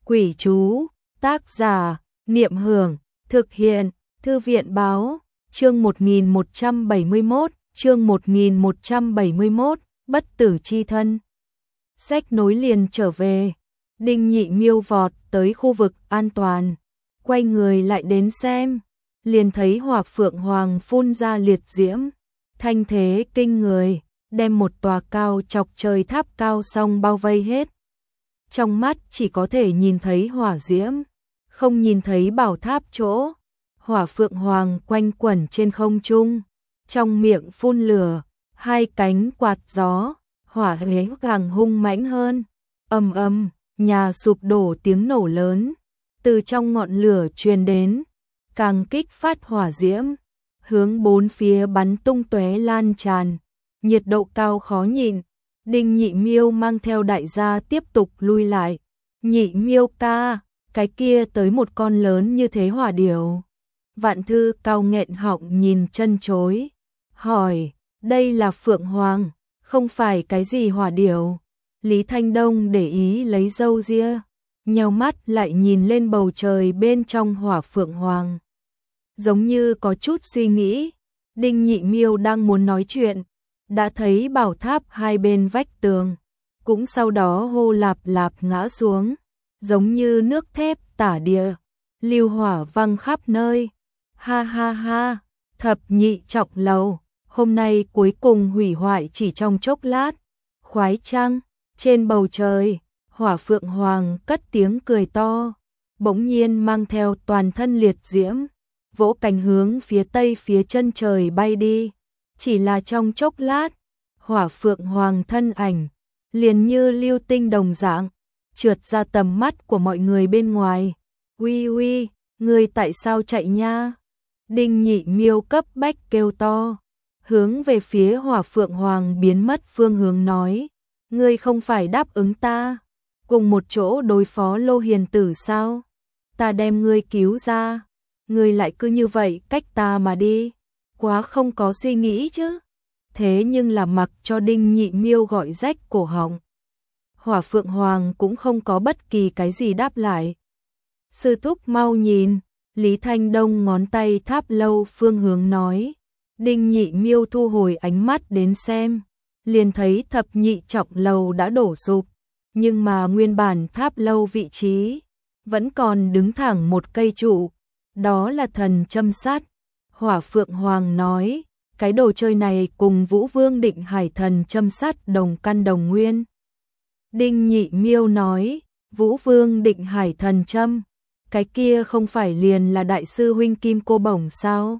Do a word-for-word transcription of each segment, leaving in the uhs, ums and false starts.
Quỷ chú, tác giả, Niệm Hưởng, thực hiện, Thư viện báo, chương một nghìn một trăm bảy mươi mốt, chương một nghìn một trăm bảy mươi mốt, bất tử chi thân. Sách nối liền trở về, Đinh Nhị Miêu vọt tới khu vực an toàn, quay người lại đến xem, liền thấy Hỏa Phượng Hoàng phun ra liệt diễm, thanh thế kinh người, đem một tòa cao chọc trời tháp cao song bao vây hết. Trong mắt chỉ có thể nhìn thấy hỏa diễm, không nhìn thấy bảo tháp chỗ. Hỏa Phượng Hoàng quanh quẩn trên không trung, trong miệng phun lửa, hai cánh quạt gió, hỏa thế càng hung mãnh hơn. Ầm ầm, nhà sụp đổ tiếng nổ lớn, từ trong ngọn lửa truyền đến, càng kích phát hỏa diễm, hướng bốn phía bắn tung tóe lan tràn, nhiệt độ cao khó nhịn. Đinh Nhị Miêu mang theo đại gia tiếp tục lui lại. Nhị Miêu ca, cái kia tới một con lớn như thế hỏa điểu. Vạn Thư Cao nghẹn họng nhìn chân chối, hỏi, đây là Phượng Hoàng, không phải cái gì hỏa điểu. Lý Thanh Đông để ý lấy râu ria, nheo mắt lại nhìn lên bầu trời bên trong Hỏa Phượng Hoàng. Giống như có chút suy nghĩ, Đinh Nhị Miêu đang muốn nói chuyện, đã thấy bảo tháp hai bên vách tường, cũng sau đó hô lạp lạp ngã xuống, giống như nước thép tả địa, lưu hỏa văng khắp nơi. Ha ha ha, thập nhị trọng lầu, hôm nay cuối cùng hủy hoại chỉ trong chốc lát. Khoái chăng? Trên bầu trời, Hỏa Phượng Hoàng cất tiếng cười to, bỗng nhiên mang theo toàn thân liệt diễm, vỗ cánh hướng phía tây phía chân trời bay đi. Chỉ là trong chốc lát, Hỏa Phượng Hoàng thân ảnh liền như lưu tinh đồng dạng trượt ra tầm mắt của mọi người bên ngoài. Uy uy, ngươi tại sao chạy nha? Đinh Nhị Miêu cấp bách kêu to, hướng về phía Hỏa Phượng Hoàng biến mất phương hướng nói, ngươi không phải đáp ứng ta cùng một chỗ đối phó Lô Hiền Tử sao? Ta đem ngươi cứu ra, ngươi lại cứ như vậy cách ta mà đi, quá không có suy nghĩ chứ. Thế nhưng là mặc cho Đinh Nhị Miêu gọi rách cổ họng, Hỏa Phượng Hoàng cũng không có bất kỳ cái gì đáp lại. Sư thúc mau nhìn, Lý Thanh Đông ngón tay tháp lâu phương hướng nói. Đinh Nhị Miêu thu hồi ánh mắt đến xem, liền thấy thập nhị trọng lầu đã đổ sụp, nhưng mà nguyên bản tháp lâu vị trí vẫn còn đứng thẳng một cây trụ, đó là thần châm sắt. Hỏa Phượng Hoàng nói, cái đồ chơi này cùng Vũ Vương Định Hải thần châm sắt đồng căn đồng nguyên. Đinh Nhị Miêu nói, Vũ Vương Định Hải thần châm, cái kia không phải liền là đại sư huynh Kim Cô Bổng sao?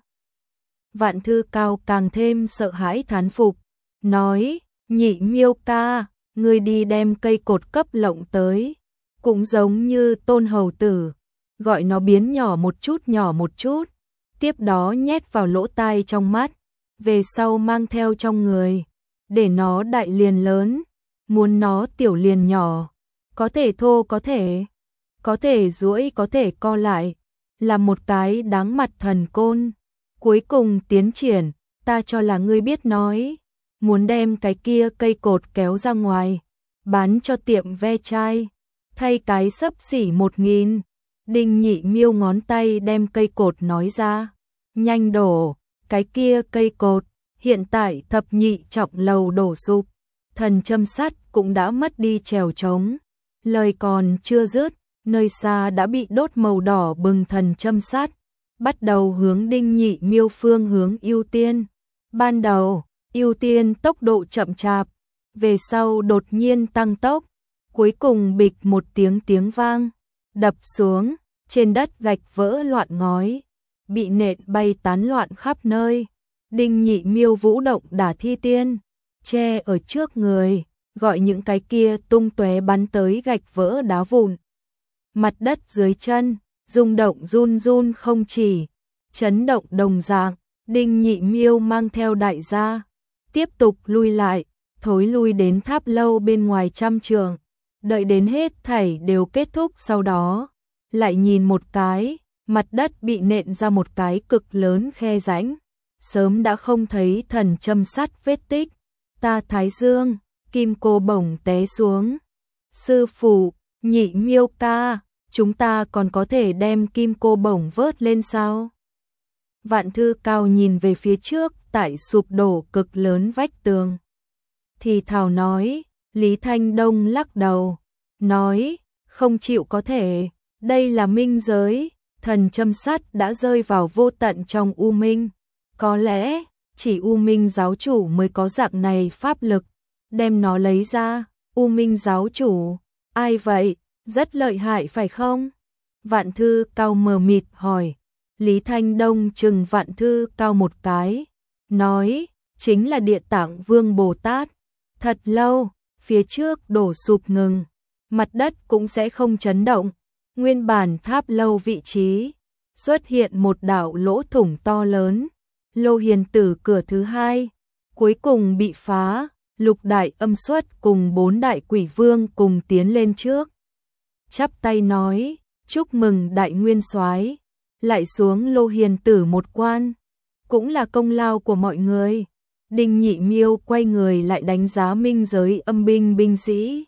Vạn Thư Cao càng thêm sợ hãi thán phục, nói, Nhị Miêu ca, ngươi đi đem cây cột cấp lộng tới, cũng giống như Tôn Hầu Tử, gọi nó biến nhỏ một chút nhỏ một chút, tiếp đó nhét vào lỗ tai trong mắt, về sau mang theo trong người, để nó đại liền lớn, muốn nó tiểu liền nhỏ, có thể thô có thể, có thể duỗi có thể co lại, là một cái đáng mặt thần côn. Cuối cùng tiến triển, ta cho là ngươi biết nói, muốn đem cái kia cây cột kéo ra ngoài, bán cho tiệm ve chai, thay cái xấp xỉ một nghìn. Đinh Nhị Miêu ngón tay đem cây cột nói ra, nhanh đổ, cái kia cây cột, hiện tại thập nhị trọng lầu đổ sụp, thần châm sắt cũng đã mất đi trèo trống. Lời còn chưa dứt, nơi xa đã bị đốt màu đỏ bừng thần châm sắt, bắt đầu hướng Đinh Nhị Miêu phương hướng ưu tiên. Ban đầu, ưu tiên tốc độ chậm chạp, về sau đột nhiên tăng tốc, cuối cùng bịch một tiếng tiếng vang, đập xuống, trên đất gạch vỡ loạn ngói, bị nện bay tán loạn khắp nơi. Đinh Nhị Miêu vũ động đả thi tiên, che ở trước người, gọi những cái kia tung tóe bắn tới gạch vỡ đá vụn. Mặt đất dưới chân, rung động run run không chỉ, chấn động đồng dạng. Đinh Nhị Miêu mang theo đại gia, tiếp tục lui lại, thối lui đến tháp lâu bên ngoài trăm trường, đợi đến hết thảy đều kết thúc sau đó, lại nhìn một cái, mặt đất bị nện ra một cái cực lớn khe rãnh, sớm đã không thấy thần châm sắt vết tích. Ta Thái Dương, Kim Cô Bổng té xuống. Sư phụ, Nhị Miêu ca, chúng ta còn có thể đem kim cô bổng vớt lên sao? Vạn Thư Cao nhìn về phía trước, tại sụp đổ cực lớn vách tường. Thì thào nói, Lý Thanh Đông lắc đầu, nói, không chịu có thể, đây là minh giới, thần châm sắt đã rơi vào vô tận trong U Minh. Có lẽ, chỉ U Minh giáo chủ mới có dạng này pháp lực, đem nó lấy ra. U Minh giáo chủ, ai vậy? Rất lợi hại phải không? Vạn Thư Cao mờ mịt hỏi. Lý Thanh Đông chừng Vạn Thư Cao một cái, nói, chính là Địa Tạng Vương Bồ Tát. Thật lâu, phía trước đổ sụp ngừng, mặt đất cũng sẽ không chấn động. Nguyên bản tháp lâu vị trí, xuất hiện một đạo lỗ thủng to lớn. Lô Hiền Tử cửa thứ hai, cuối cùng bị phá. Lục đại âm xuất cùng bốn đại quỷ vương cùng tiến lên trước. Chắp tay nói, chúc mừng đại nguyên soái, lại xuống Lô Hiền Tử một quan, cũng là công lao của mọi người. Đinh Nhị Miêu quay người lại đánh giá minh giới âm binh binh sĩ.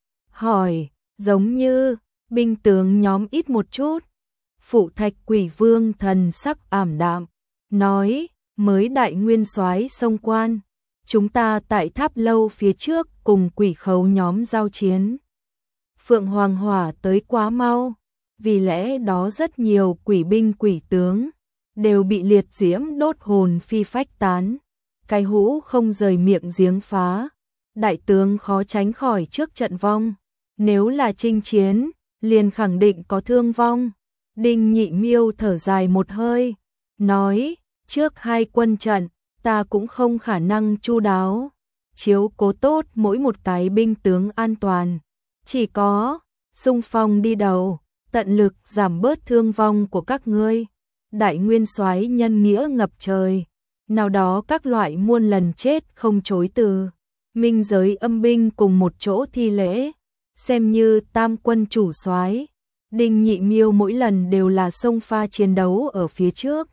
Hỏi, giống như, binh tướng nhóm ít một chút. Phụ Thạch quỷ vương thần sắc ảm đạm, nói, mới đại nguyên soái xông quan. Chúng ta tại tháp lâu phía trước cùng quỷ khấu nhóm giao chiến. Phượng Hoàng Hỏa tới quá mau, vì lẽ đó rất nhiều quỷ binh quỷ tướng đều bị liệt diễm đốt hồn phi phách tán. Cái hũ không rời miệng giếng phá, đại tướng khó tránh khỏi trước trận vong. Nếu là chinh chiến, liền khẳng định có thương vong. Đinh Nhị Miêu thở dài một hơi, nói, trước hai quân trận, ta cũng không khả năng chu đáo chiếu cố tốt mỗi một cái binh tướng an toàn, chỉ có xung phong đi đầu, tận lực giảm bớt thương vong của các ngươi. Đại nguyên soái nhân nghĩa ngập trời, nào đó các loại muôn lần chết không chối từ. Minh giới âm binh cùng một chỗ thi lễ, xem như tam quân chủ soái. Đinh Nhị Miêu mỗi lần đều là xông pha chiến đấu ở phía trước.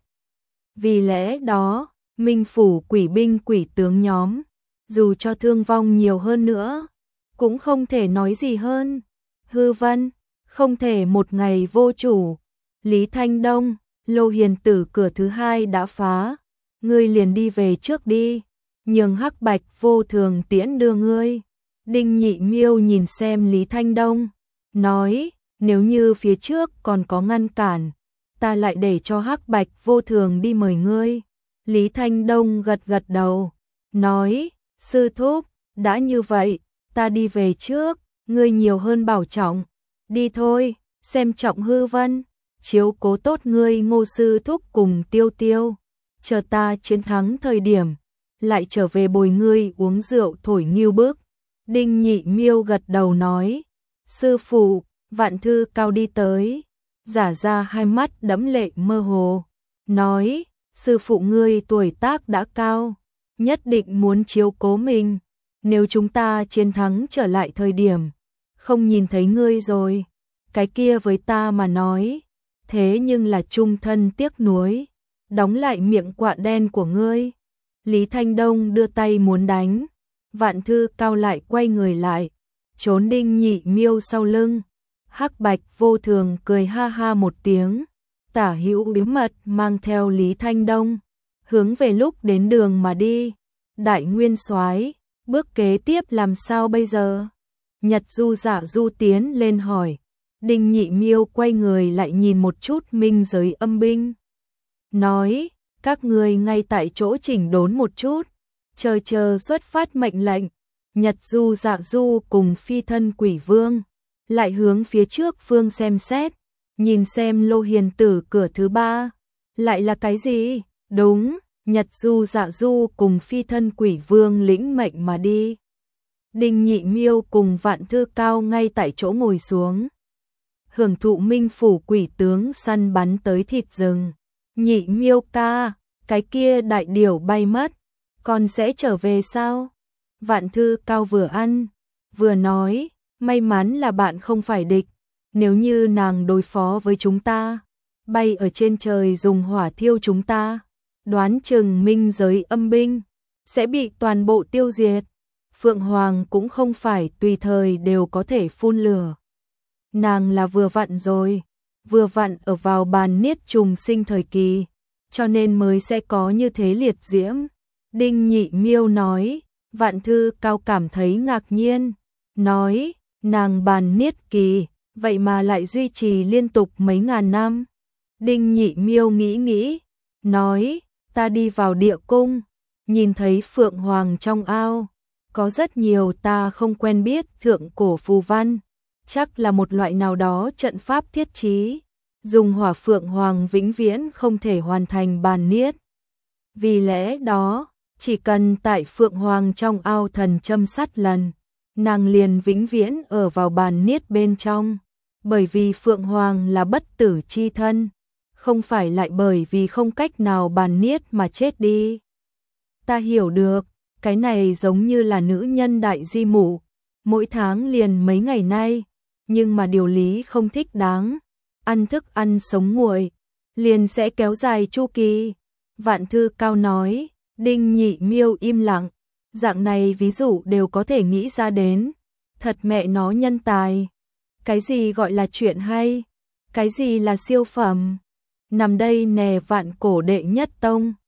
Vì lẽ đó, Minh phủ quỷ binh quỷ tướng nhóm, dù cho thương vong nhiều hơn nữa, cũng không thể nói gì hơn. Hư Vân, không thể một ngày vô chủ. Lý Thanh Đông, Lô Hiền Tử cửa thứ hai đã phá, ngươi liền đi về trước đi, nhường Hắc Bạch Vô Thường tiễn đưa ngươi. Đinh Nhị Miêu nhìn xem Lý Thanh Đông, nói, nếu như phía trước còn có ngăn cản, ta lại để cho Hắc Bạch Vô Thường đi mời ngươi. Lý Thanh Đông gật gật đầu, nói, sư thúc, đã như vậy, ta đi về trước, ngươi nhiều hơn bảo trọng. Đi thôi, xem trọng Hư Vân, chiếu cố tốt ngươi Ngô sư thúc cùng Tiêu Tiêu. Chờ ta chiến thắng thời điểm, lại trở về bồi ngươi uống rượu thổi nghiêu bức. Đinh Nhị Miêu gật đầu nói, sư phụ. Vạn Thư Cao đi tới, giả ra hai mắt đẫm lệ mơ hồ, nói, sư phụ ngươi tuổi tác đã cao, nhất định muốn chiếu cố mình. Nếu chúng ta chiến thắng trở lại thời điểm, không nhìn thấy ngươi rồi, cái kia với ta mà nói, thế nhưng là chung thân tiếc nuối. Đóng lại miệng quạ đen của ngươi. Lý Thanh Đông đưa tay muốn đánh, Vạn Thư Cao lại quay người lại, trốn Đinh Nhị Miêu sau lưng. Hắc Bạch Vô Thường cười ha ha một tiếng, tả hữu bí mật mang theo Lý Thanh Đông, hướng về lúc đến đường mà đi. Đại nguyên soái, bước kế tiếp làm sao bây giờ? Nhật Du Dạ Du tiến lên hỏi. Đinh Nhị Miêu quay người lại nhìn một chút minh giới âm binh, nói, các ngươi ngay tại chỗ chỉnh đốn một chút, chờ chờ xuất phát mệnh lệnh. Nhật Du Dạ Du cùng phi thân quỷ vương lại hướng phía trước phương xem xét, nhìn xem Lô Hiền Tử cửa thứ ba, lại là cái gì? Đúng, Nhật Du Dạ Du cùng phi thân quỷ vương lĩnh mệnh mà đi. Đinh Nhị Miêu cùng Vạn Thư Cao ngay tại chỗ ngồi xuống, hưởng thụ minh phủ quỷ tướng săn bắn tới thịt rừng. Nhị Miêu ca, cái kia đại điểu bay mất, con sẽ trở về sao? Vạn Thư Cao vừa ăn, vừa nói, may mắn là bạn không phải địch, nếu như nàng đối phó với chúng ta, bay ở trên trời dùng hỏa thiêu chúng ta, đoán chừng minh giới âm binh sẽ bị toàn bộ tiêu diệt. Phượng Hoàng cũng không phải tùy thời đều có thể phun lửa. nàng là vừa vặn rồi, vừa vặn ở vào bàn niết trùng sinh thời kỳ, cho nên mới sẽ có như thế liệt diễm. Đinh Nhị Miêu nói, Vạn Thư Cao cảm thấy ngạc nhiên, nói, nàng bàn niết kỳ, vậy mà lại duy trì liên tục mấy ngàn năm. Đinh Nhị Miêu nghĩ nghĩ, nói, ta đi vào địa cung, nhìn thấy Phượng Hoàng trong ao, có rất nhiều ta không quen biết thượng cổ phù văn, chắc là một loại nào đó trận pháp thiết trí, dùng hỏa Phượng Hoàng vĩnh viễn không thể hoàn thành bàn niết. Vì lẽ đó, chỉ cần tại Phượng Hoàng trong ao thần châm sát lần, nàng liền vĩnh viễn ở vào bàn niết bên trong, bởi vì Phượng Hoàng là bất tử chi thân, không phải lại bởi vì không cách nào bàn niết mà chết đi. Ta hiểu được, cái này giống như là nữ nhân đại di mụ, mỗi tháng liền mấy ngày nay, nhưng mà điều lý không thích đáng, ăn thức ăn sống nguội, liền sẽ kéo dài chu kỳ. Vạn Thư Cao nói. Đinh Nhị Miêu im lặng, dạng này ví dụ đều có thể nghĩ ra đến, thật mẹ nó nhân tài. Cái gì gọi là chuyện hay, cái gì là siêu phẩm, nằm đây nè vạn cổ đệ nhất tông.